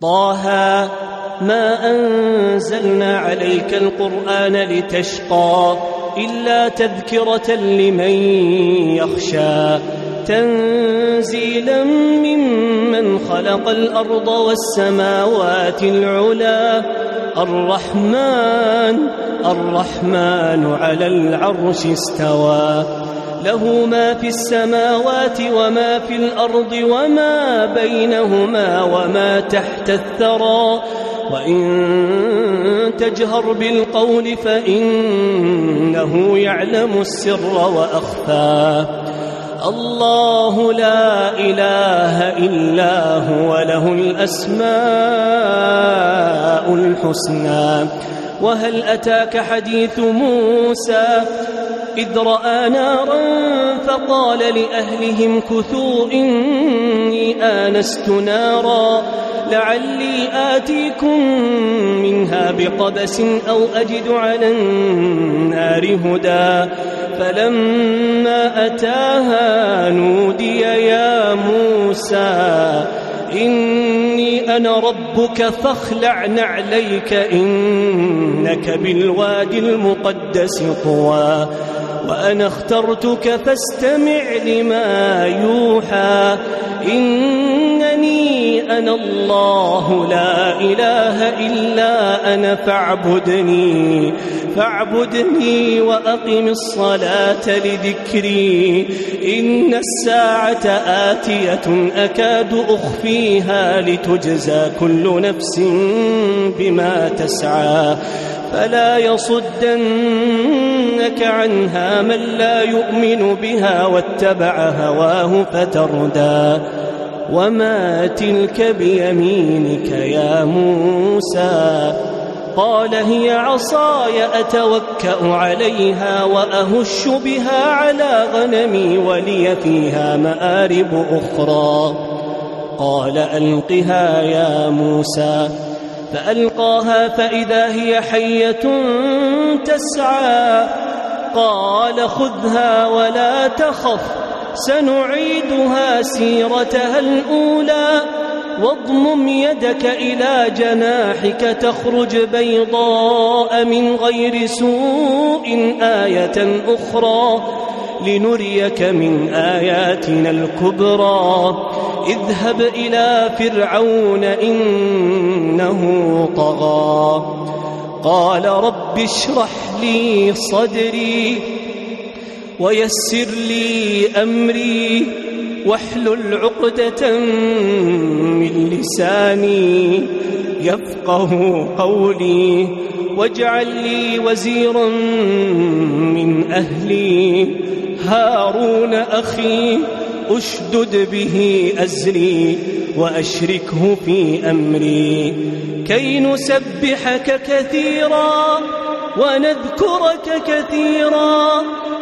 طه ما أنزلنا عليك القرآن لتشقى إلا تذكرة لمن يخشى تنزيلا ممن خلق الأرض والسماوات العلا الرحمن على العرش استوى له ما في السماوات وما في الأرض وما بينهما وما تحت الثرى وإن تجهر بالقول فإنه يعلم السر وأخفى الله لا إله إلا هو له الأسماء الحسنى وهل أتاك حديث موسى إذ رأى نارا فقال لأهلهم كثوا إني آنست نارا لعلي آتيكم منها بقبس أو أجد على النار هدى فلما أتاها نودي يا موسى إني أنا ربك فاخلع نعليك إنك بالوادي المقدس طوى وأنا اخترتك فاستمع لما يوحى إنني أنا الله لا إله إلا أنا فاعبدني وأقم الصلاة لذكري إن الساعة آتية أكاد أخفيها لتجزى كل نفس بما تسعى فلا يصدنك عنها من لا يؤمن بها واتبع هواه فتردى وما تلك بيمينك يا موسى قال هي عصاي أتوكأ عليها وأهش بها على غنمي ولي فيها مآرب أخرى قال ألقها يا موسى فألقاها فإذا هي حية تسعى قال خذها ولا تخف سنعيدها سيرتها الأولى واضمم يدك إلى جناحك تخرج بيضاء من غير سوء آية أخرى لنريك من آياتنا الكبرى اذهب إلى فرعون إنه طغى قال رب اشرح لي صدري ويسر لي أمري واحلل عقدة من لساني يفقه قولي واجعل لي وزيرا من أهلي هارون أخي أشدد به أزري وأشركه في أمري كي نسبحك كثيرا ونذكرك كثيرا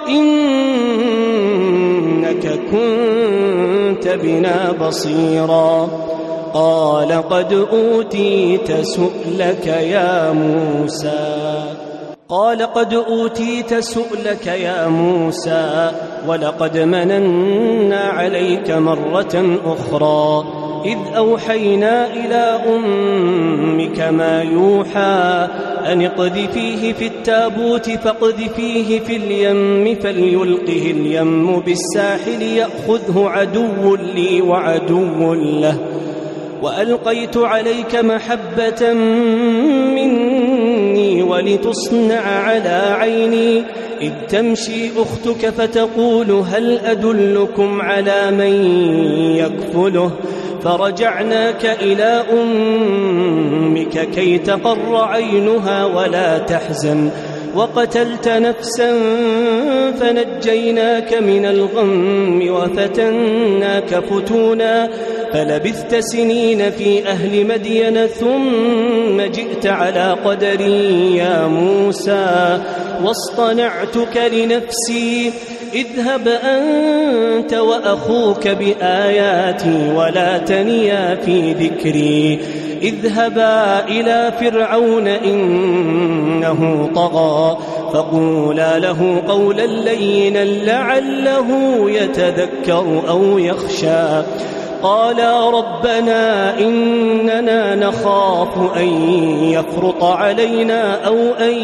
إنك كنت بنا بصيرا قال قد أوتيت سؤلك يا موسى ولقد مننا عليك مرة أخرى إذ أوحينا إلى أمك ما يوحى أن اقذفيه في التابوت فاقذفيه في اليم فليلقه اليم بالساحل يأخذه عدو لي وعدو له وألقيت عليك محبة مني ولتصنع على عيني إذ تمشي أختك فتقول هل أدلكم على من يكفله فرجعناك إلى أمك كي تقر عينها ولا تحزن وقتلت نفسا فنجيناك من الغم وفتناك فتونا فلبثت سنين في أهل مدين ثم جئت على قدري يا موسى واصطنعتك لنفسي اذهب أنت وأخوك بآياتي ولا تنيا في ذكري اذهبا إلى فرعون إنه طغى فقولا له قولا لينا لعله يتذكر أو يخشى قالا ربنا إننا نخاف أن يفرط علينا أو أن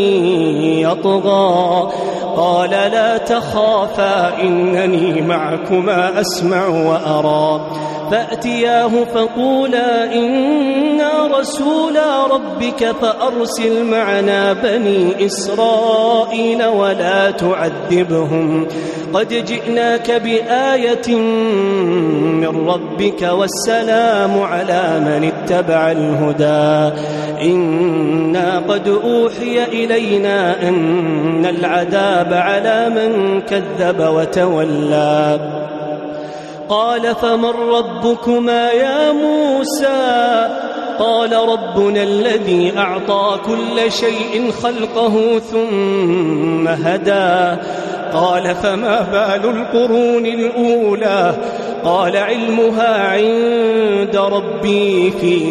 يطغى قال لا تخافا إنني معكما أسمع وأرى فأتياه فقولا إنا رسولا ربك فأرسل معنا بني إسرائيل ولا تعذبهم قد جئناك بآية من ربك والسلام على من اتبع الهدى إنا قد أوحي إلينا أن العذاب على من كذب وتولى قال فمن ربكما يا موسى قال ربنا الذي أعطى كل شيء خلقه ثم هدى قال فما بال القرون الأولى قال علمها عند ربي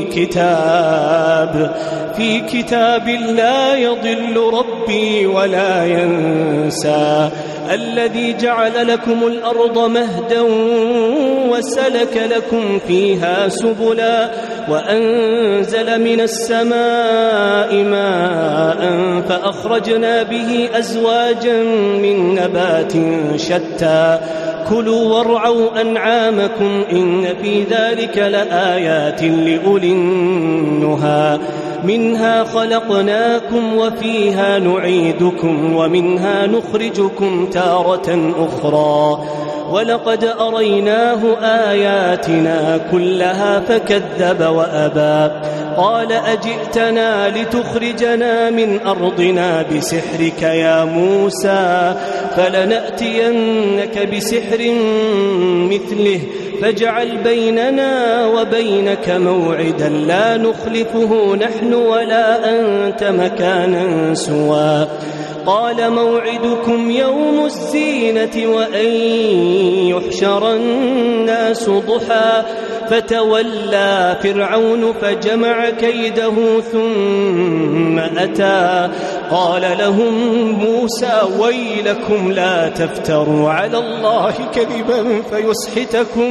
في كتاب لا يضل ربي ولا ينسى الذي جعل لكم الأرض مهدا وسلك لكم فيها سبلا وأنزل من السماء ماء فأخرجنا به أزواجا من نبات شتى كلوا وارعوا أنعامكم إن في ذلك لآيات لأولي النهى منها خلقناكم وفيها نعيدكم ومنها نخرجكم تارة أخرى ولقد أريناه آياتنا كلها فكذب وأبى قال أجئتنا لتخرجنا من أرضنا بسحرك يا موسى فلنأتينك بسحر مثله فاجعل بيننا وبينك موعدا لا نخلفه نحن ولا أنت مكانا سوى قال موعدكم يوم الزينة وأن يحشر الناس ضحى فتولى فرعون فجمع كيده ثم أتى قال لهم موسى ويلكم لا تفتروا على الله كذبا فيسحتكم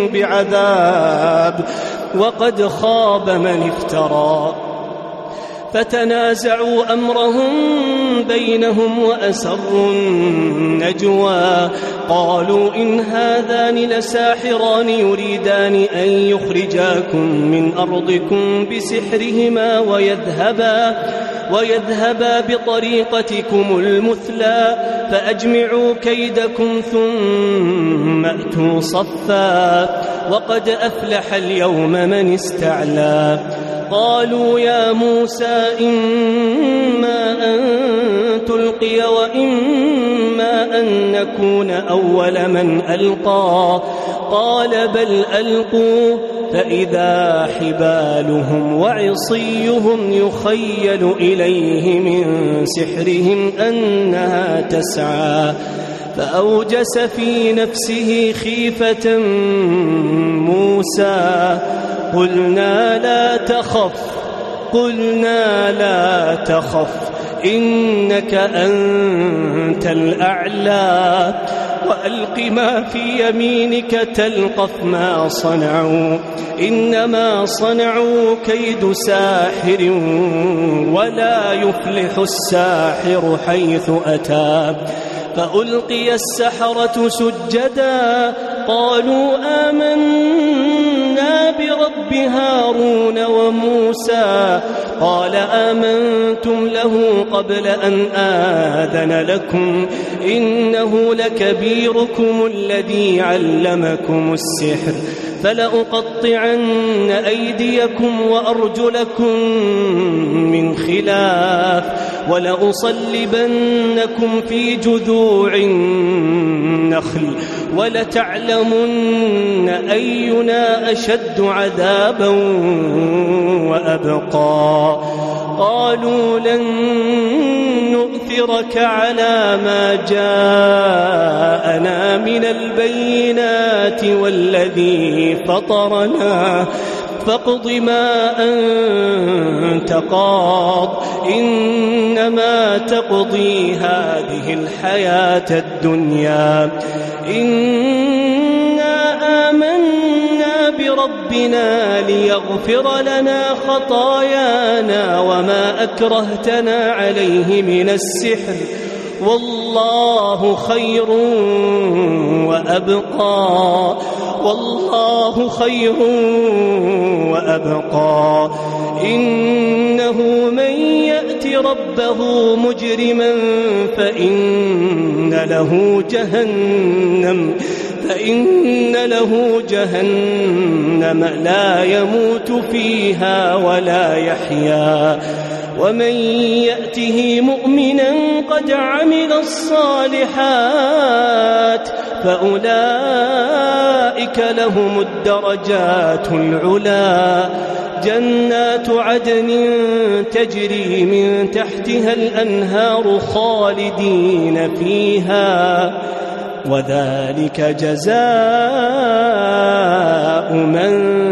بعذاب وقد خاب من افترى فتنازعوا أمرهم بينهم وأسروا النجوى قالوا إن هذان لساحران يريدان أن يخرجاكم من أرضكم بسحرهما ويذهبا بطريقتكم المثلى فأجمعوا كيدكم ثم أتوا صفا وقد أفلح اليوم من استعلى قالوا يا موسى إما أن تلقي وإما أن نكون أول من ألقى قال بل ألقوا فإذا حبالهم وعصيهم يخيل إليه من سحرهم أنها تسعى فأوجس في نفسه خيفة موسى قلنا لا تخف إنك أنت الأعلى وألق ما في يمينك تلقف ما صنعوا إنما صنعوا كيد ساحر ولا يفلح الساحر حيث أتى فألقي السحرة سجدا قالوا آمنا برب هارون وموسى قال آمنتم له قبل أن آذن لكم إنه لكبيركم الذي علمكم السحر فلأقطعن أيديكم وأرجلكم من خلاف ولأصلبنكم في جذوع النخل ولتعلمن أينا أشد عذابا وأبقى قالوا لن نؤثرك على ما جاءنا من البينات والذي فطرنا فاقض ما أنت قاض إنما تقضي هذه الحياة الدنيا إنا آمنا ربنا ليغفر لنا خطايانا وما أكرهتنا عليه من السحر والله خير وأبقى والله خير وأبقى إنه من يأت ربه مجرما فإن له جهنم لا يموت فيها ولا يحيا ومن يأته مؤمنا قد عمل الصالحات فأولئك لهم الدرجات العلا جنات عدن تجري من تحتها الأنهار خالدين فيها وذلك جزاء من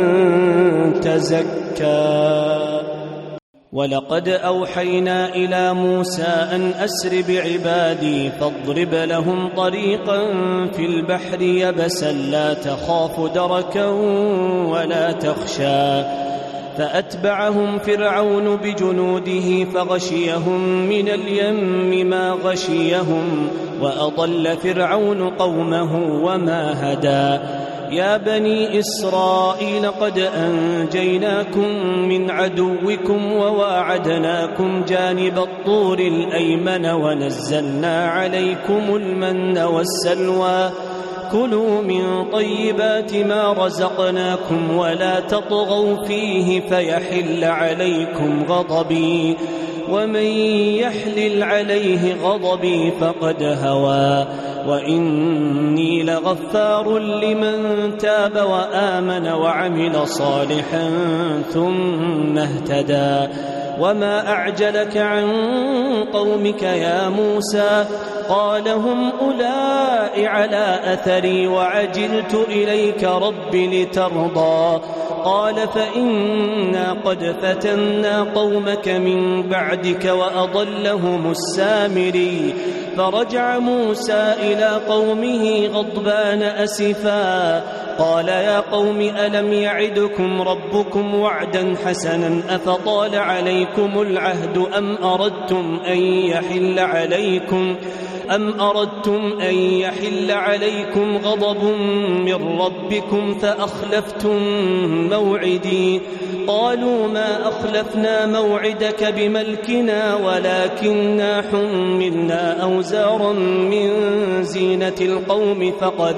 تزكى ولقد أوحينا إلى موسى أن أسر بعبادي فاضرب لهم طريقا في البحر يبسا لا تخاف دركا ولا تخشى فأتبعهم فرعون بجنوده فغشيهم من اليم ما غشيهم وأضل فرعون قومه وما هدى يا بني إسرائيل قد أنجيناكم من عدوكم وواعدناكم جانب الطور الأيمن ونزلنا عليكم المن والسلوى كلوا من طيبات ما رزقناكم ولا تطغوا فيه فيحل عليكم غضبي ومن يحلل عليه غضبي فقد هوى وإني لغفار لمن تاب وآمن وعمل صالحا ثم اهتدى وما أعجلك عن قومك يا موسى قال هم أولئك على أثري وعجلت إليك رب لترضى قال فإنا قد فتنا قومك من بعدك وأضلهم السامري فرجع موسى إلى قومه غضبان أسفا قال يا قوم ألم يعدكم ربكم وعدا حسنا أفطال عليكم العهد أم أردتم أن يحل عليكم غضب من ربكم فأخلفتم موعدي قالوا ما أخلفنا موعدك بملكنا ولكننا حملنا أوزارا من زينة القوم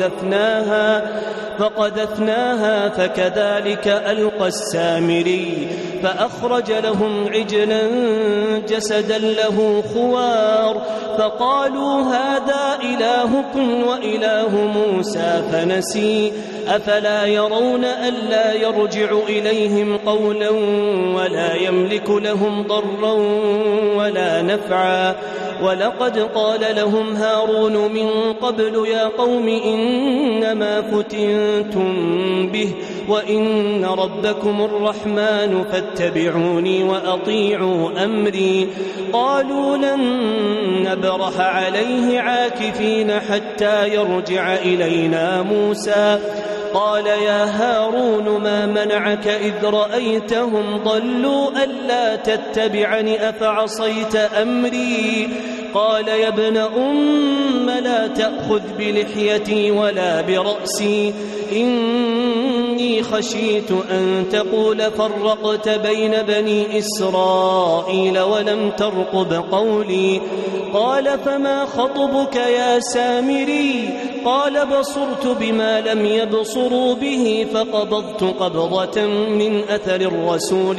فقذفناها فكذلك ألقى السامري فأخرج لهم عجلا جسدا له خوار فقالوا هذا إلهكم وإله موسى فنسي أفلا يرون ألا يرجع إليهم قولا ولا يملك لهم ضرا ولا نفعا ولقد قال لهم هارون من قبل يا قوم إنما فتنتم به وإن ربكم الرحمن فاتبعوني وأطيعوا أمري قالوا لن نبرح عليه عاكفين حتى يرجع إلينا موسى قال يا هارون ما منعك إذ رأيتهم ضلوا ألا تتبعني أفعصيت أمري قال يا ابن أم لا تأخذ بلحيتي ولا برأسي إني خشيت أن تقول فرقت بين بني إسرائيل ولم ترقب قولي قال فما خطبك يا سامري قال بصرت بما لم يبصروا به فقبضت قبضة من أثر الرسول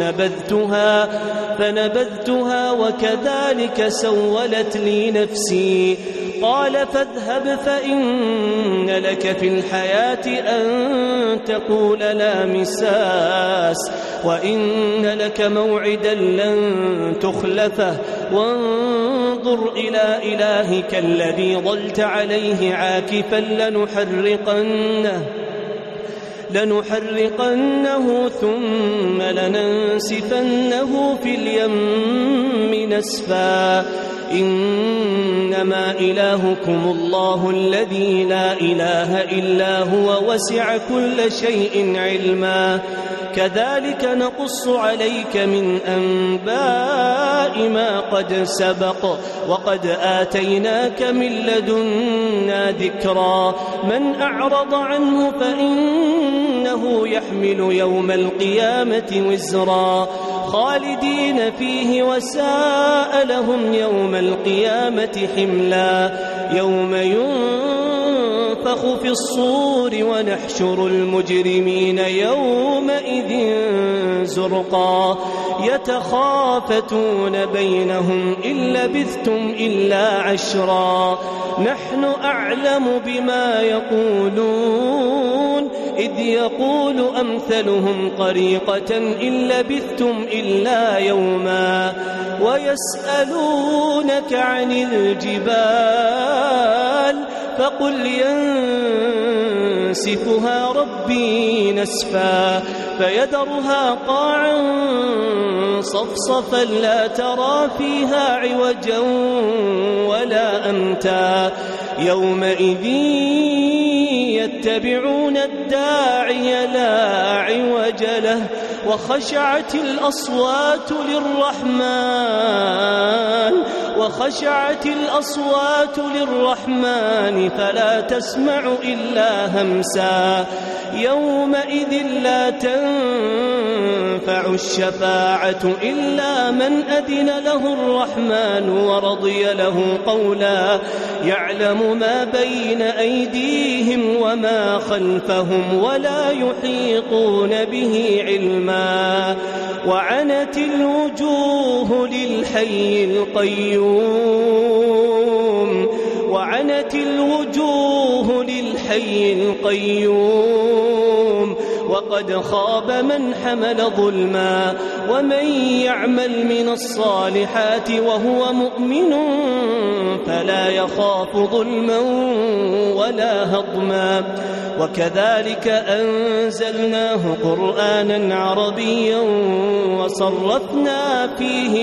فنبذتها وكذلك سولت لي نفسي قال فاذهب فإن لك في الحياة أن تقول لا مساس وإن لك موعدا لن تخلفه وانظر إلى إلهك الذي ظلت عليه عاكفا لنحرقنه ثم لننسفنه في اليم نسفا إنما إلهكم الله الذي لا إله إلا هو وسع كل شيء علما كذلك نقص عليك من أنباء ما قد سبق وقد آتيناك من لدنا ذكرا من أعرض عنه فإنه يحمل يوم القيامة وزرا خالدين فيه وساء لهم يوم القيامة حملا يوم ينفخ في الصور ونحشر المجرمين يومئذ زرقا يتخافتون بينهم إن لبثتم إلا عشرا نحن أعلم بما يقولون إذ يقول أمثلهم طريقة إن لبثتم إلا يوما ويسألونك عن الجبال فقل ينسفها ربي نسفا فيذرها قاعا صفصفا لا ترى فيها عوجا ولا أمتا يومئذ يتبعون الداعي لا عوج له وخشعت الأصوات للرحمن فلا تسمع إلا همسا يومئذ لا تنفع الشفاعة إلا من أذن له الرحمن ورضي له قولا يعلم ما بين أيديهم وما خلفهم ولا يحيطون به علما وعنت الوجوه للحي القيوم وقد خاب من حمل ظلما ومن يعمل من الصالحات وهو مؤمن فلا يخاف ظلما ولا هضما وكذلك أنزلناه قرآنا عربيا وصرفنا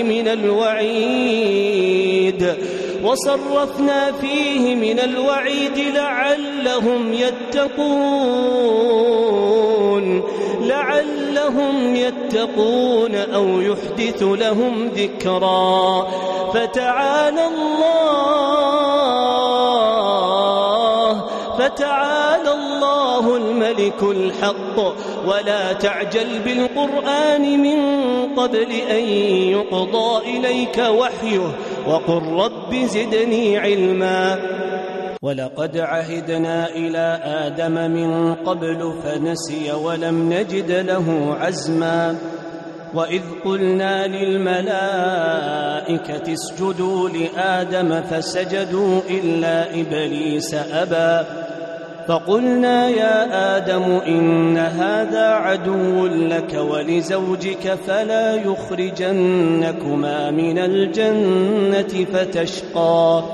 فيه من الوعيد لعلهم يتقون أو يحدث لهم ذكرا فتعالى الله الملك الحق ولا تعجل بالقرآن من قبل أن يقضى إليك وحيه وقل رب زدني علما ولقد عهدنا إلى آدم من قبل فنسي ولم نجد له عزما وإذ قلنا للملائكة اسجدوا لآدم فسجدوا إلا إبليس أبى فقلنا يا آدم إن هذا عدو لك ولزوجك فلا يخرجنكما من الجنة فتشقى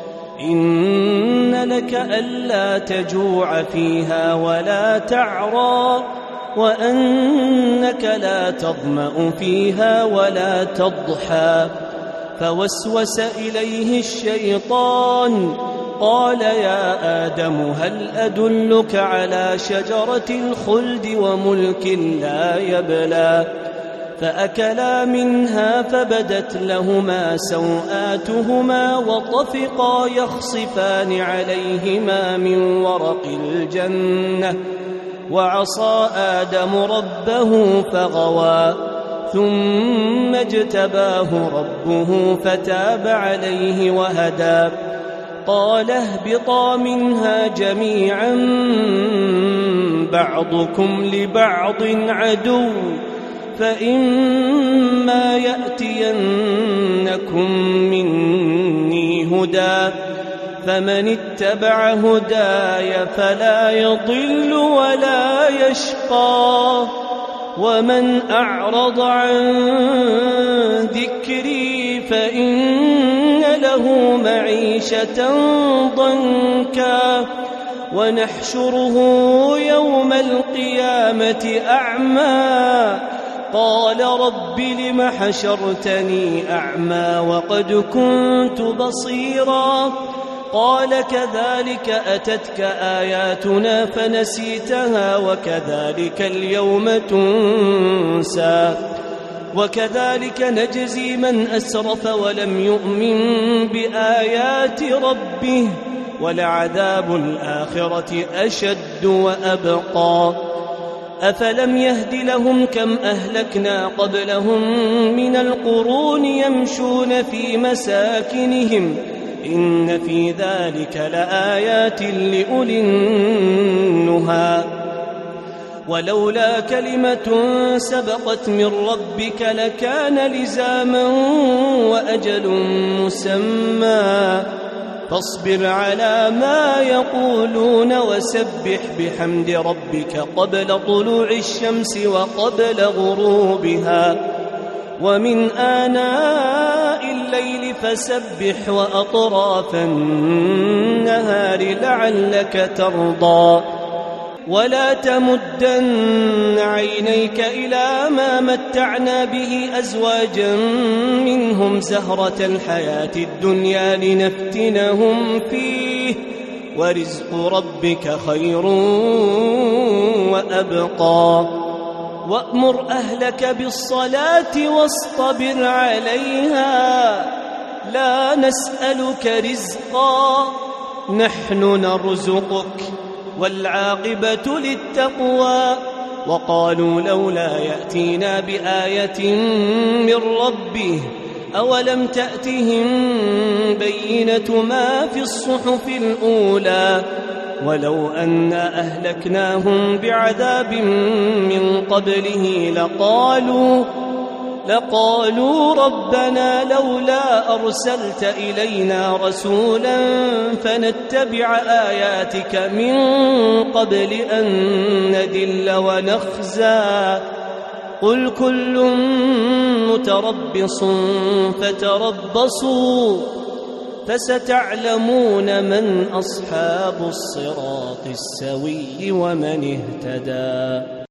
إن لك ألا تجوع فيها ولا تعرى وأنك لا تظمأ فيها ولا تضحى فوسوس إليه الشيطان قال يا آدم هل أدلك على شجرة الخلد وملك لا يبلى فأكلا منها فبدت لهما سوآتهما وطفقا يخصفان عليهما من ورق الجنة وعصى آدم ربه فغوى ثم اجتباه ربه فتاب عليه وهدى قال اهبطا منها جميعا بعضكم لبعض عدو فإما يأتينكم مني هدى فمن اتبع هداي فلا يضل ولا يشقى ومن أعرض عن ذكري فإن له معيشة ضنكا ونحشره يوم القيامة أعمى قال رب لم حشرتني أعمى وقد كنت بصيرا قال كذلك أتتك آياتنا فنسيتها وكذلك اليوم تنسى وكذلك نجزي من أسرف ولم يؤمن بآيات ربه ولعذاب الآخرة أشد وأبقى أفلم يهد لهم كم أهلكنا قبلهم من القرون يمشون في مساكنهم إن في ذلك لآيات لأولي النهى ولولا كلمة سبقت من ربك لكان لزاما وأجل مسمى فاصبر على ما يقولون وسبح بحمد ربك قبل طلوع الشمس وقبل غروبها ومن آناء الليل فسبح وأطراف النهار لعلك ترضى ولا تمدن عينيك إلى ما متعنا به أزواجا منهم زهرة الحياة الدنيا لنفتنهم فيه ورزق ربك خير وأبقى وأمر أهلك بالصلاة واصطبر عليها لا نسألك رزقا نحن نرزقك والعاقبة للتقوى وقالوا لولا يأتينا بآية من ربه أولم تأتهم بينة ما في الصحف الأولى ولو أنا أهلكناهم بعذاب من قبله لقالوا ربنا لولا أرسلت إلينا رسولا فنتبع آياتك من قبل أن نذل ونخزى قل كل متربص فتربصوا فستعلمون من أصحاب الصراط السوي ومن اهتدى.